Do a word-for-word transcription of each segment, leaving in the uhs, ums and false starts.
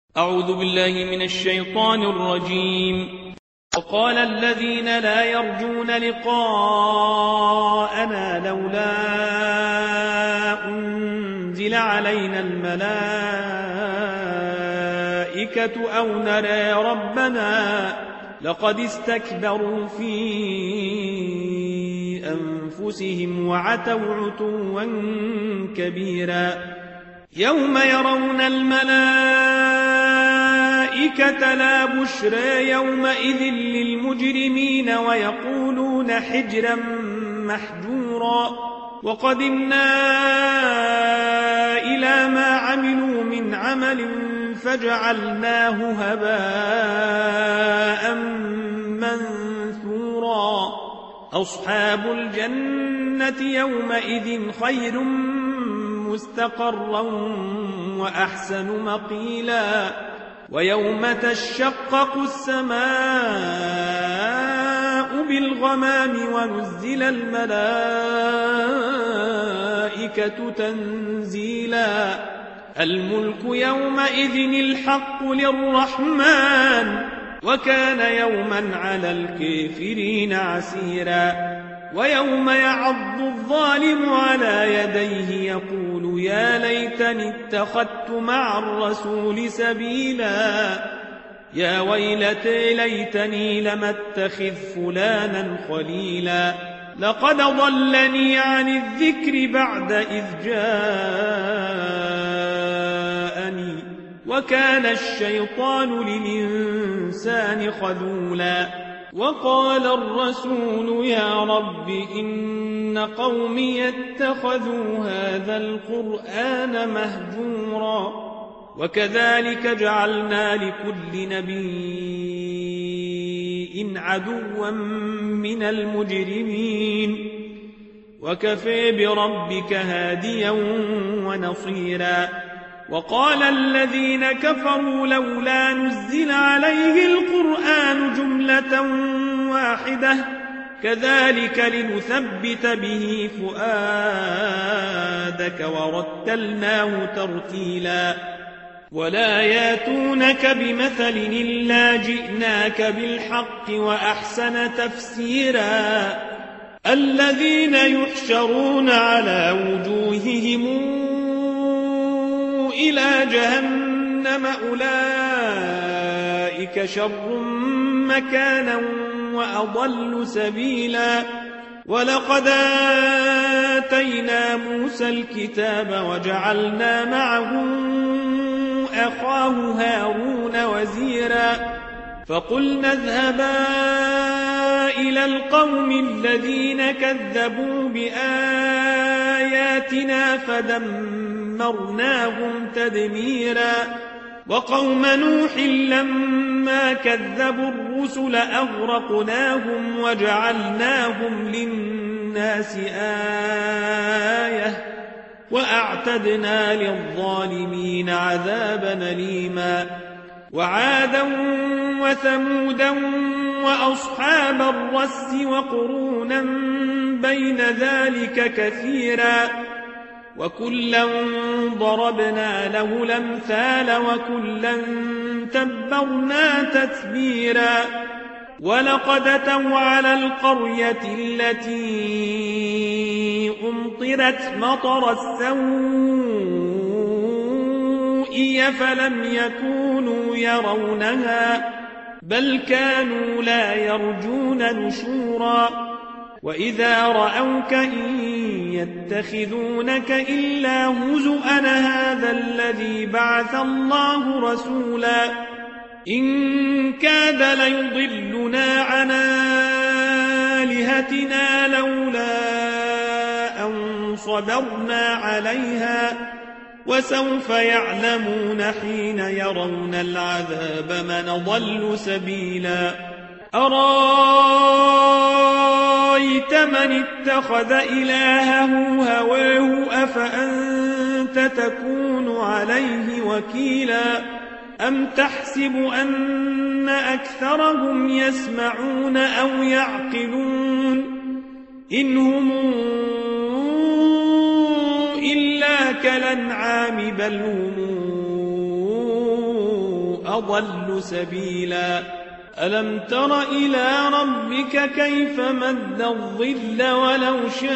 أعوذ بالله من الشيطان الرجيم. وقال الذين لا يرجون لقاءنا لولا أنزل علينا الملائكة أو نرى ربنا لقد استكبروا في أنفسهم وعتوا عتوا كبيرا يوم يرون الملائكة لا بشرى يومئذ للمجرمين ويقولون حجرا محجورا وقدمنا إلى ما عملوا من عمل فجعلناه هباء منثورا أصحاب الجنة يومئذ خير مستقرا وأحسن مقيلا ويوم تشقق السماء بالغمام ونزل الملائكة تنزيلا الملك يومئذ الحق للرحمن وكان يوما على الكافرين عسيرا ويوم يعض الظالم على يديه يقول يا ليتني اتخذت مع الرسول سبيلا يا ويلتى ليتني لم اتخذ فلانا خليلا لقد ضلني عن الذكر بعد إذ جاءني وكان الشيطان للإنسان خذولا وقال الرسول يا رب إن قومي اتخذوا هذا القرآن مهجورا وكذلك جعلنا لكل نبي عدوا من المجرمين وكفى بربك هاديا ونصيرا وقال الذين كفروا لولا نزل عليه القرآن جملة واحدة كذلك لنثبت به فؤادك ورتلناه ترتيلا ولا ياتونك بمثل إلا جئناك بالحق وأحسن تفسيرا الذين يحشرون على وجوههم إلى جهنم أولئك شر مكانا وأضل سبيلا ولقد آتينا موسى الكتاب وجعلنا معه أخاه هارون وزيرا فقلنا اذهبا إلى القوم الذين كذبوا بآياتنا فدمرناهم تدميرا وقوم نوح لما كذبوا الرسل أغرقناهم وجعلناهم للناس آية وأعتدنا للظالمين عذابا أليما وعادا وثمودا وأصحاب الرس وقرونا بين ذلك كثيرا وكلا ضربنا له الأمثال وكلا تبرنا تتبيرا ولقد أتوا على القرية التي أمطرت مطر السوء فلم يكونوا يرونها بل كانوا لا يرجون نشورا وإذا رأوك إن يتخذونك إلا هزؤا هذا الذي بعث الله رسولا إن كاد ليضلنا عن آلهتنا لولا أن صبرنا عليها وسوف يعلمون حين يرون العذاب من ضل سبيلا أرأيت من اتخذ إلهه هواه أفأنت تكون عليه وكيلا أم تحسب أن أكثرهم يسمعون أو يعقلون إن هم إلا كالأنعام بل هم أضل سبيلا ألم تر إلى ربك كيف مد الظل ولو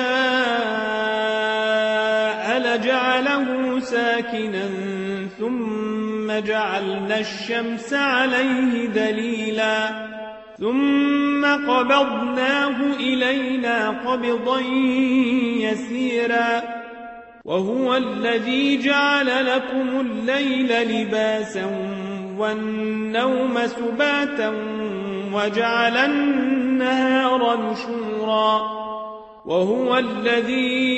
شاء لجعله ساكنا ثم جعلنا الشمس عليه دليلا ثم قبضناه إلينا قبضا يسيرا وهو الذي جعل لكم الليل لباسا والنوم سباتا وجعل النهار نشورا وهو الذي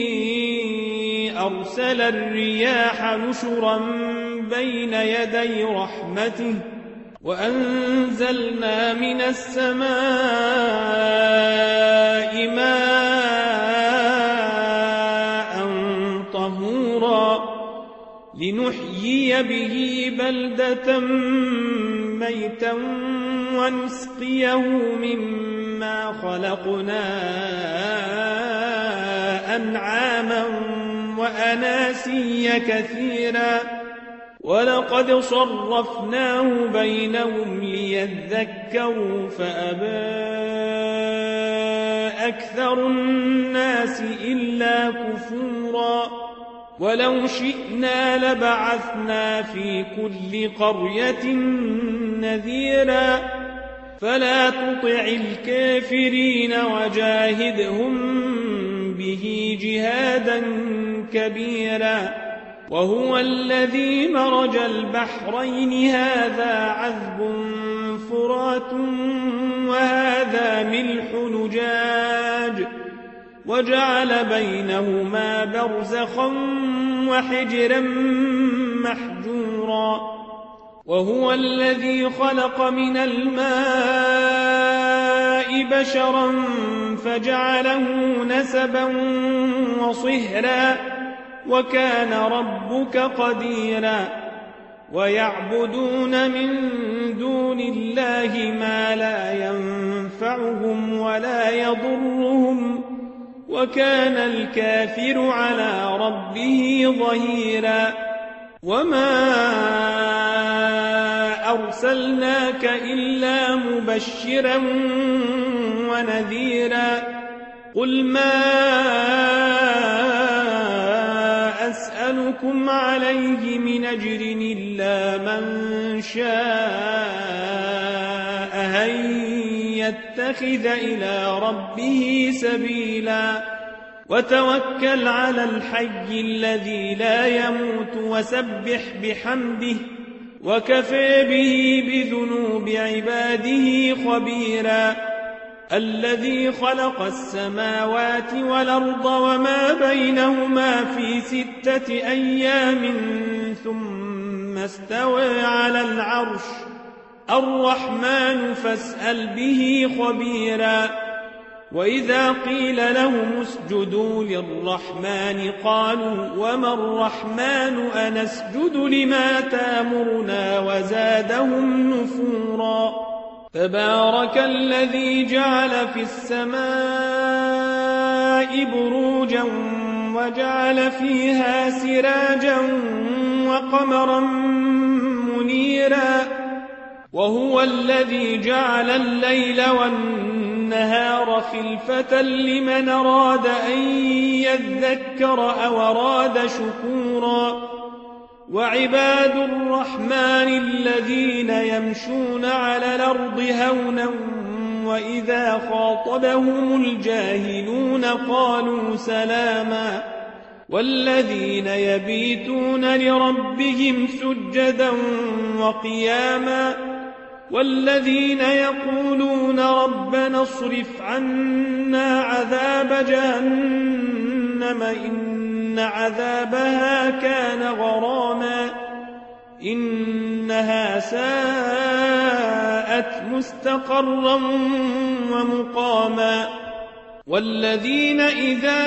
أرسل الرياح نشرا بين يدي رحمته وأنزلنا من السماء ماء طهورا لنحيي به بلدة ميتا ونسقيه مما خلقنا أنعاما وأناسيا كثيرا ولقد صرفناه بينهم ليذكروا فأبى أكثر الناس إلا كفورا ولو شئنا لبعثنا في كل قرية نذيرا فلا تطع الكافرين وجاهدهم به جهادا كبيرا وهو الذي مرج البحرين هذا عذب فرات وهذا ملح نجاج وجعل بينهما برزخا وحجرا محجورا وهو الذي خلق من الماء بشرا فجعله نسبا وصهرا وكان ربك قديرا ويعبدون من دون الله ما لا ينفعهم ولا يضرهم وكان الكافر على ربه ظهيرا وما أرسلناك إلا مبشرا ونذيرا قل ما أسألكم عليه من أجر إلا من شاء أن يتخذ إلى ربه سبيلا وتوكل على الحي الذي لا يموت وسبح بحمده وكفى به بذنوب عباده خبيرا الذي خلق السماوات والأرض وما بينهما في ستة أيام ثم استوى على العرش الرحمن فاسأل به خبيرا وإذا قيل لهم اسجدوا للرحمن قالوا وما الرحمن أنسجد لما تامرنا وزادهم نفورا تبارك الذي جعل في السماء بروجا وجعل فيها سراجا وقمرا منيرا وهو الذي جعل الليل والنهار خلفة لمن أراد أن يذكر أو أراد شكورا وعباد الرحمن الذين يمشون على الأرض هونا وإذا خاطبهم الجاهلون قالوا سلاما والذين يبيتون لربهم سجدا وقياما والذين يقولون ربنا اصرف عنا عذاب جهنم إن عذابها كان غراما إنها ساءت مستقرا ومقاما والذين إذا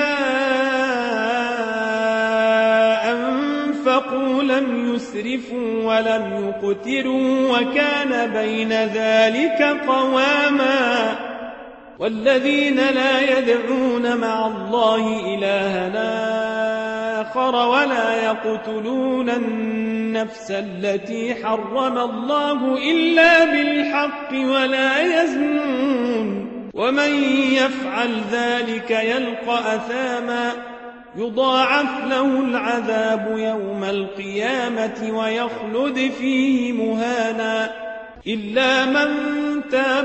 أنفقوا لم يسرفوا ولم يقتروا وكان بين ذلك قواما والذين لا يدعون مع الله إلها آخر ولا يقتلون النفس التي حرم الله إلا بالحق ولا يزنون ومن يفعل ذلك يلقى أثاما يضاعف له العذاب يوم القيامة ويخلد فيه مهانا إلا من تاب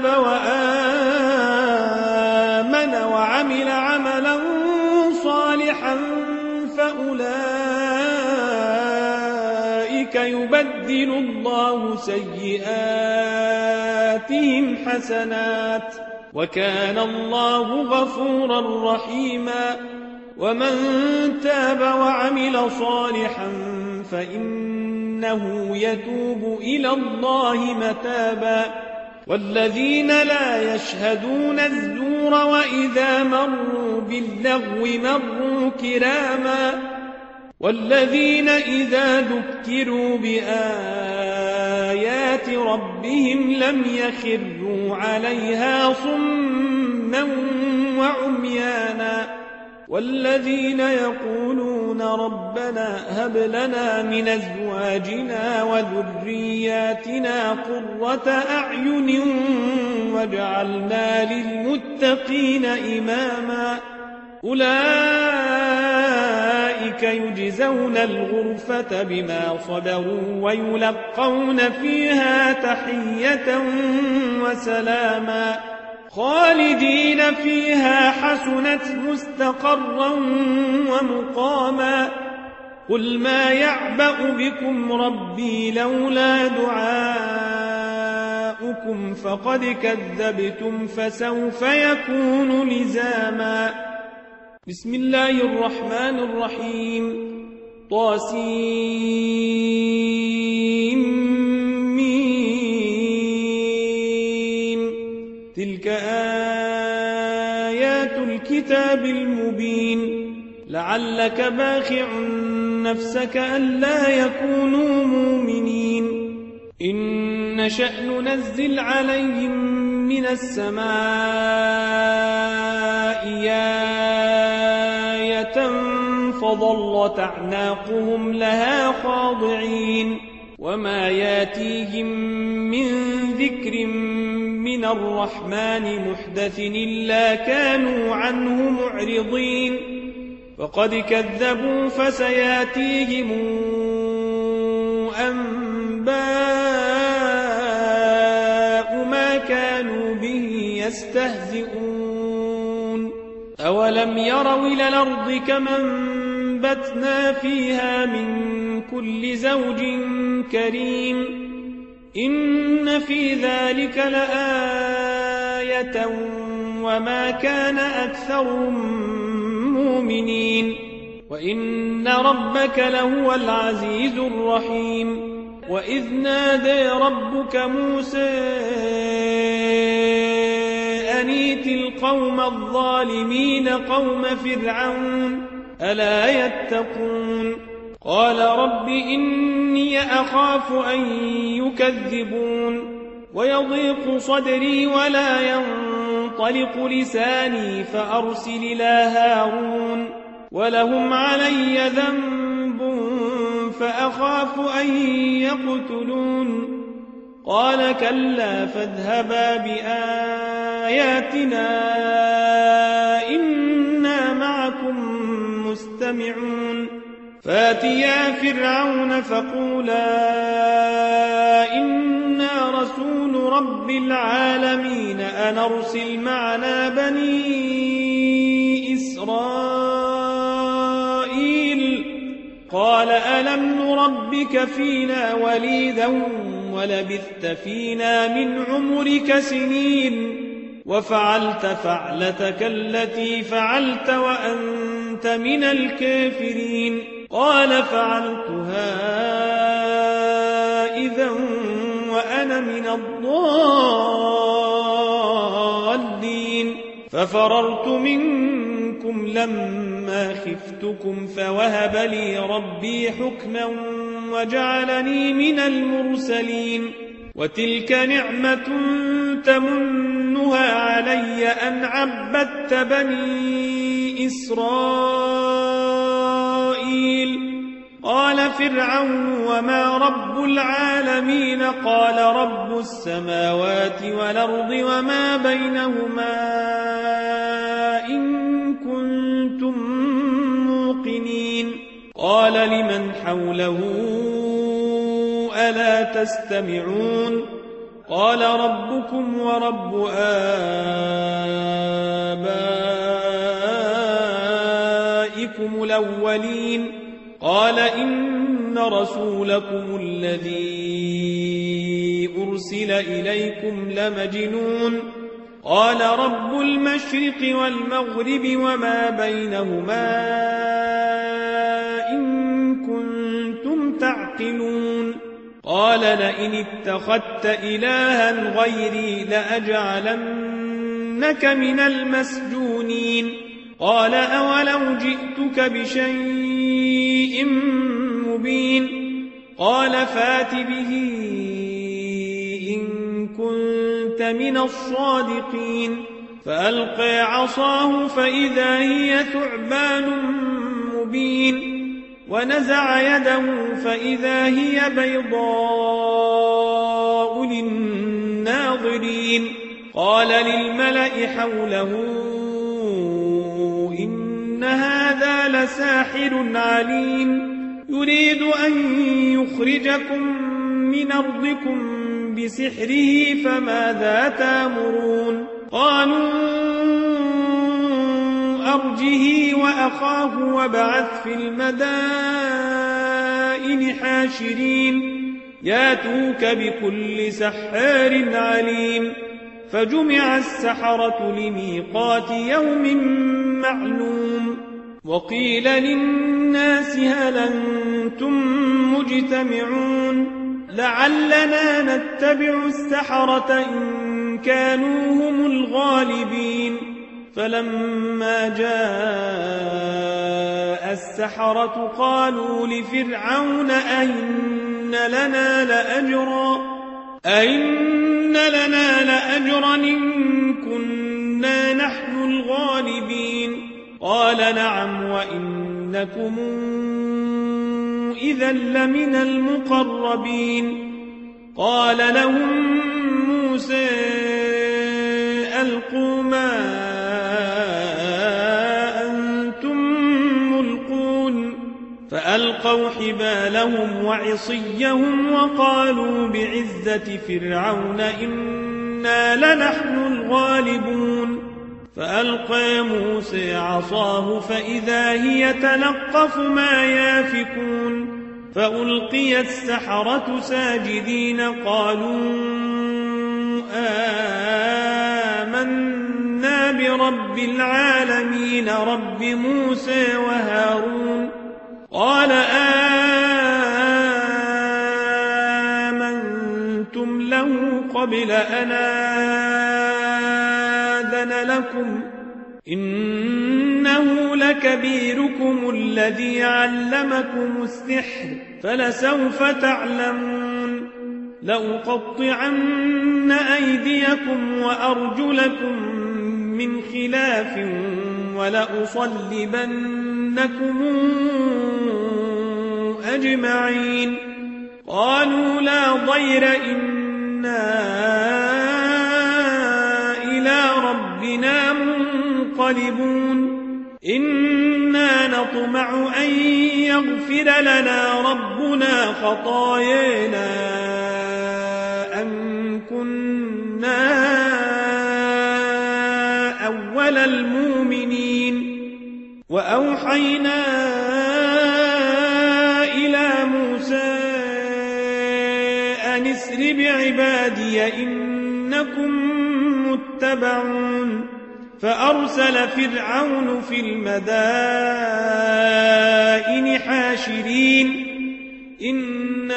وآمن وعمل عملا صالحا فأولئك يبدل الله سيئاتهم حسنات وكان الله غفورا رحيما ومن تاب وعمل صالحا فإنه يتوب إلى الله متابا والذين لا يشهدون الزور وإذا مروا باللغو مروا كراما والذين إذا ذكروا بآيات ربهم لم يخروا عليها صما وعميانا والذين يقولون ربنا هب لنا من أزواجنا وذرياتنا قرة أعين واجعلنا للمتقين إماما أولئك يجزون الغرفة بما صبروا ويلقون فيها تحية وسلاما خالدين فيها حسنت مستقرا ومقاما قل ما يعبأ بكم ربي لولا دعاؤكم فقد كذبتم فسوف يكون لزاما بسم الله الرحمن الرحيم طاسيم تلك آيات الكتاب المبين لعلك باخع نفسك ألا يكونوا مؤمنين إن نشأ ننزل عليهم من السماء آية فظلت أعناقهم لها خاضعين وما ياتيهم من ذكر من الرحمن محدث إلا كانوا عنه معرضين وقد كذبوا فسياتيهم أنباء ما كانوا به يستهزئون أولم يروا إلى الأرض كما أنبتنا فيها من كل زوج كريم إن في ذلك لآية وما كان أكثرهم مؤمنين وإن ربك لهو العزيز الرحيم وإذ نادى ربك موسى أن ائت القوم الظالمين قوم فرعون ألا يتقون قال رب إني أخاف أن يكذبون ويضيق صدري ولا ينطلق لساني فأرسل إلى هارون ولهم علي ذنب فأخاف أن يقتلون قال كلا فاذهبا بآياتنا إنا معكم مستمعون فاتيا فرعون فقولا إنا رسول رب العالمين أن أرسل معنا بني إسرائيل قال ألم نربك فينا وليدا ولبثت فينا من عمرك سنين وفعلت فعلتك التي فعلت وأنت من الكافرين قال فعلتها إذا وأنا من الضالين ففررت منكم لما خفتكم فوهب لي ربي حكما وجعلني من المرسلين وتلك نعمة تمنها علي أن عبدت بني إسرائيل إسرائيل قال فرعون وما رب العالمين قال رب السماوات والأرض وما بينهما إن كنتم موقنين قال لمن حوله ألا تستمعون قال ربكم ورب آبائكم الأولين قال إن رسولكم الذي أرسل إليكم لمجنون قال رب المشرق والمغرب وما بينهما إن كنتم تعقلون قال لئن اتخذت إلها غيري لأجعلنك من المسجونين قال أولو جئتك بشيء مبين قال فات به إن كنت من الصادقين فألقى عصاه فإذا هي ثعبان مبين ونزع يده فإذا هي بيضاء للناظرين قال للملأ حوله إن هذا لساحر عليم يريد أن يخرجكم من أرضكم بسحره فماذا تأمرون قالوا أرجه وأخاه وابعث في المدائن حاشرين ياتوك بكل سحار عليم فجمع السحرة لميقات يوم معلوم وقيل للناس هل أنتم مجتمعون لعلنا نتبع السحرة إن كانوا هم الغالبين فلما جاء السحرة قالوا لفرعون أئن لنا لأجرا أئن لنا لأجرا إن كنا نحن الغالبين قال نعم وإنكم إذا لمن المقربين قال لهم موسى ألقوا ما أنتم ملقون فألقوا حبالهم وعصيهم وقالوا بعزة فرعون إنا لنحن الغالبون فألقى موسى عصاه فإذا هي تلقف ما يافكون فألقي السحرة ساجدين قالوا آمنا برب العالمين رب موسى وهارون قال آمنتم له قبل أن آذن لكم إنه لكبيركم الذي علمكم السحر فلسوف تعلمون لأقطعن أيديكم وأرجلكم من خلاف ولأصلبنكم أجمعين قالوا لا ضير إنا إلى ربنا منقلبون إنا نطمع أن يغفر لنا ربنا خطايانا أن كنا أول المؤمنين وأوحينا إلى موسى أن اسر بعبادي إنكم متبعون فأرسل فرعون في المدائن حاشرين إن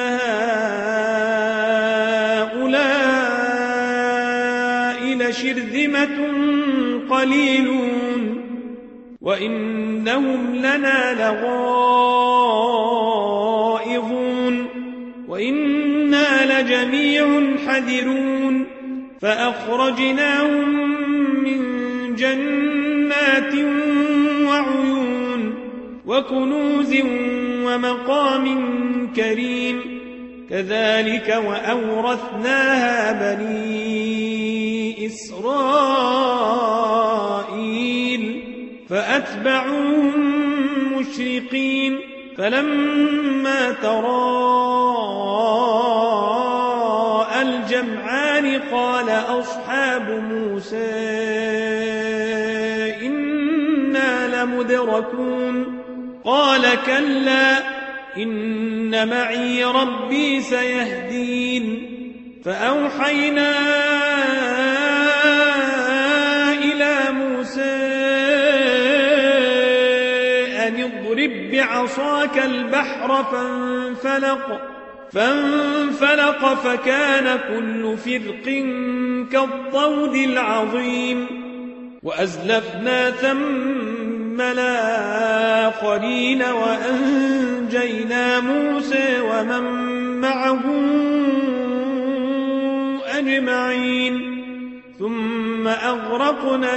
هؤلاء لشرذمة قليلون وإنهم لنا لغائظون وإنا لجميع حذرون فأخرجناهم من جنات وعيون وكنوز ومقام كريم كذلك وأورثناها بني إسرائيل فأتبعوهم مشرقين فلما تراءى الجمعان قال أصحاب موسى إنا لمدركون قال كلا إن معي ربي سيهدين فأوحينا إلى موسى أن اضرب بعصاك البحر فانفلق فانفلق فكان كل فرق كالطود العظيم وأزلفنا ثم الآخرين وأنجينا موسى ومن معه أجمعين ثم أغرقنا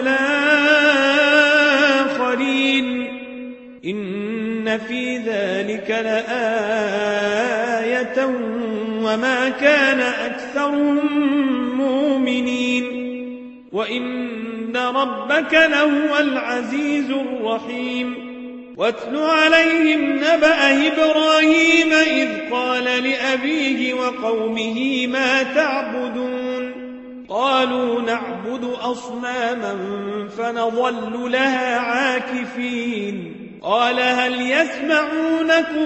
الآخرين إن في ذلك لآية وما كان أكثرهم مؤمنين وإن ربك لهو العزيز الرحيم واتل عليهم نبأ إبراهيم إذ قال لأبيه وقومه ما تعبدون قالوا نعبد أصناما فنظل لها عاكفين قال هل يسمعونكم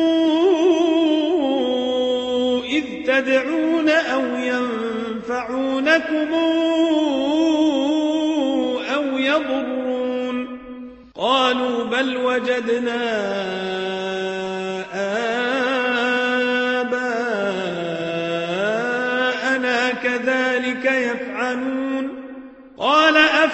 إذ تدعون أو ينفعونكم أو يضرون قالوا بل وجدنا آباءنا كذلك يفعلون قال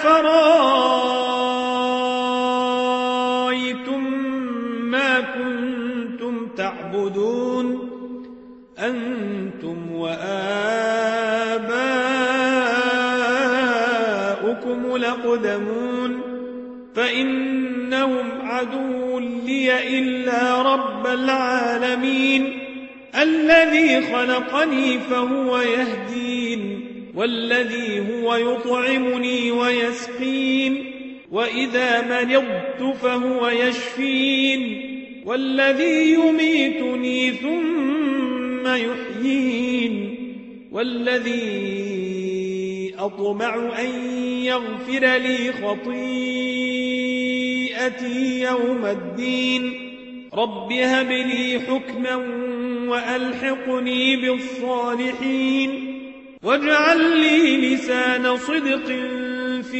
أفرأيتم ما كنتم تعبدون أنتم وآباؤكم الأقدمون فإنهم عدو لي إلا رب العالمين الذي خلقني فهو يهدين والذي هو يطعمني ويسقين وإذا مرضت فهو يشفين والذي يميتني ثم يحيين والذي أطمع أن يغفر لي خطيئتي يوم الدين رب هب لي حكما وألحقني بالصالحين واجعل لي لسان صدق في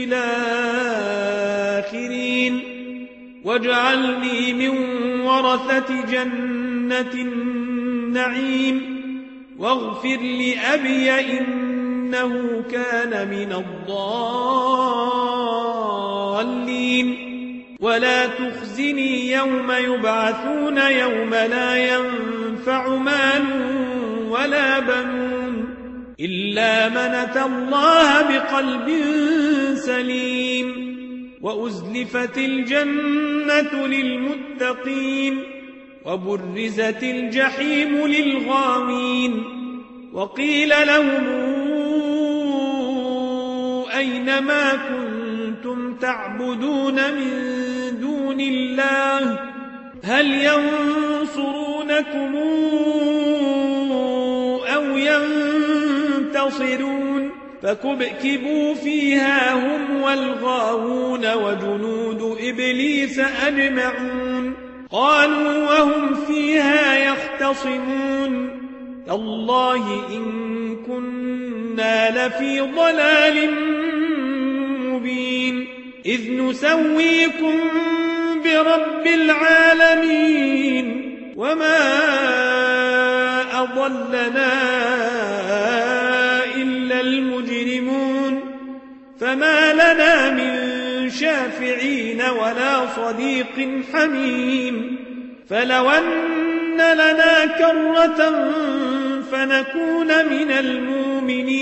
الآخرين واجعلني من ورثة جنة النعيم واغفر لأبي إنه كان من الضالين ولا تخزني يوم يبعثون يوم لا ينفع مال ولا بنون إلا من أتى الله بقلب سليم وأزلفت الجنة للمتقين وبرزت الجحيم للغاوين وقيل لهم أين ما كنتم تعبدون من دون الله هل ينصرونكم أو ينتصرون فكبكبوا فيها هم والغاوون وجنود إبليس أجمعون قالوا وهم فيها يختصمون تالله إن كنا لفي ضلال مبين إذ نسويكم برب العالمين وما أضلنا إلا المجرمون فما لنا من شافعين ولا صديق حميم فلو أن لنا كرة فنكون من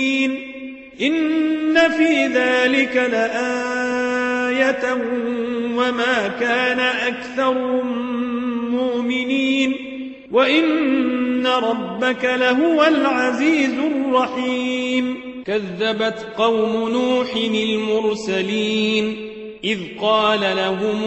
المؤمنين إن في ذلك لآية وما كان أكثرهم مؤمنين وإن ربك لهو العزيز الرحيم كذبت قوم نوح المرسلين إذ قال لهم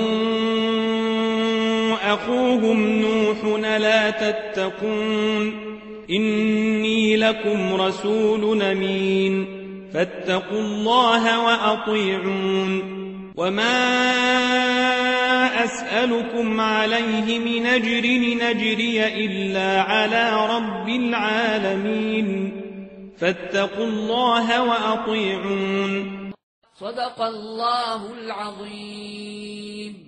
أخوهم نوح لا تتقون إني لكم رسول أمين فاتقوا الله وأطيعون وما أسألكم عليه من أجر نجري إلا على رب العالمين فاتقوا الله وأطيعون صدق الله العظيم.